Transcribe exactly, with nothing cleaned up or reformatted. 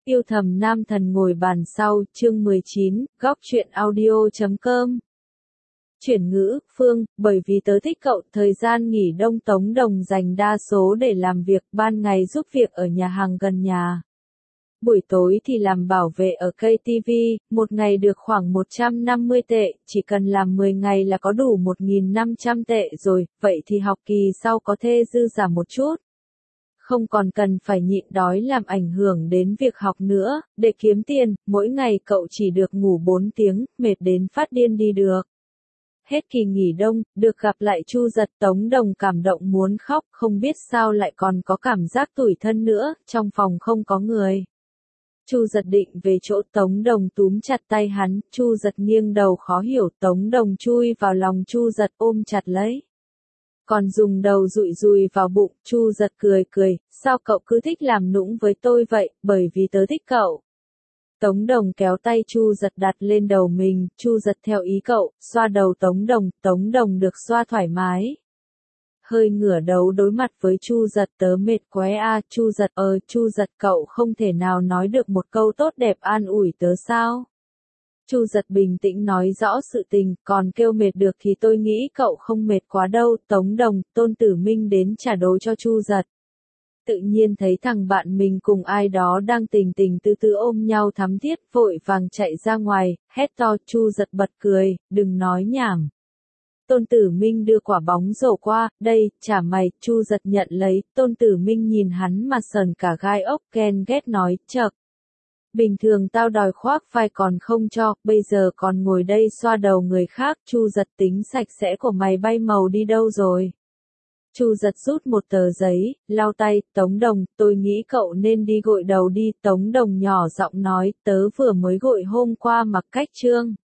Yêu thầm nam thần ngồi bàn sau, chương mười chín, góc truyện audio chấm com. Chuyển ngữ, Phương, bởi vì tớ thích cậu, thời gian nghỉ đông Tống Đồng dành đa số để làm việc, ban ngày giúp việc ở nhà hàng gần nhà. Buổi tối thì làm bảo vệ ở ca tê vê, một ngày được khoảng một trăm năm mươi tệ, chỉ cần làm mười ngày là có đủ một nghìn năm trăm tệ rồi, vậy thì học kỳ sau có thể dư giả một chút. Không còn cần phải nhịn đói làm ảnh hưởng đến việc học nữa, để kiếm tiền, mỗi ngày cậu chỉ được ngủ bốn tiếng, mệt đến phát điên đi được. Hết kỳ nghỉ đông, được gặp lại Chu Giật, Tống Đồng cảm động muốn khóc, không biết sao lại còn có cảm giác tủi thân nữa, trong phòng không có người. Chu Giật định về chỗ Tống Đồng túm chặt tay hắn, Chu Giật nghiêng đầu khó hiểu, Tống Đồng chui vào lòng Chu Giật ôm chặt lấy. Còn dùng đầu dụi dùi vào bụng, Chu Giật cười cười, sao cậu cứ thích làm nũng với tôi vậy, bởi vì tớ thích cậu. Tống Đồng kéo tay Chu Giật đặt lên đầu mình, Chu Giật theo ý cậu, xoa đầu Tống Đồng, Tống Đồng được xoa thoải mái. Hơi ngửa đầu đối mặt với Chu Giật, tớ mệt quá a, Chu Giật ơi, Chu Giật cậu không thể nào nói được một câu tốt đẹp an ủi tớ sao? Chu Giật bình tĩnh nói rõ sự tình, còn kêu mệt được thì tôi nghĩ cậu không mệt quá đâu. Tống Đồng, Tôn Tử Minh đến trả đồ cho Chu Giật. Tự nhiên thấy thằng bạn mình cùng ai đó đang tình tình tư tư ôm nhau thắm thiết, vội vàng chạy ra ngoài, hét to. Chu Giật bật cười, đừng nói nhảm. Tôn Tử Minh đưa quả bóng rổ qua, đây, trả mày. Chu Giật nhận lấy, Tôn Tử Minh nhìn hắn mà sờn cả gai ốc, ghen ghét nói, chậc. Bình thường tao đòi khoác vai còn không cho, bây giờ còn ngồi đây xoa đầu người khác. Chu Giật, tính sạch sẽ của mày bay màu đi đâu rồi? Chu Giật rút một tờ giấy, lau tay, Tống Đồng, tôi nghĩ cậu nên đi gội đầu đi. Tống Đồng nhỏ giọng nói, tớ vừa mới gội hôm qua mặc cách trương.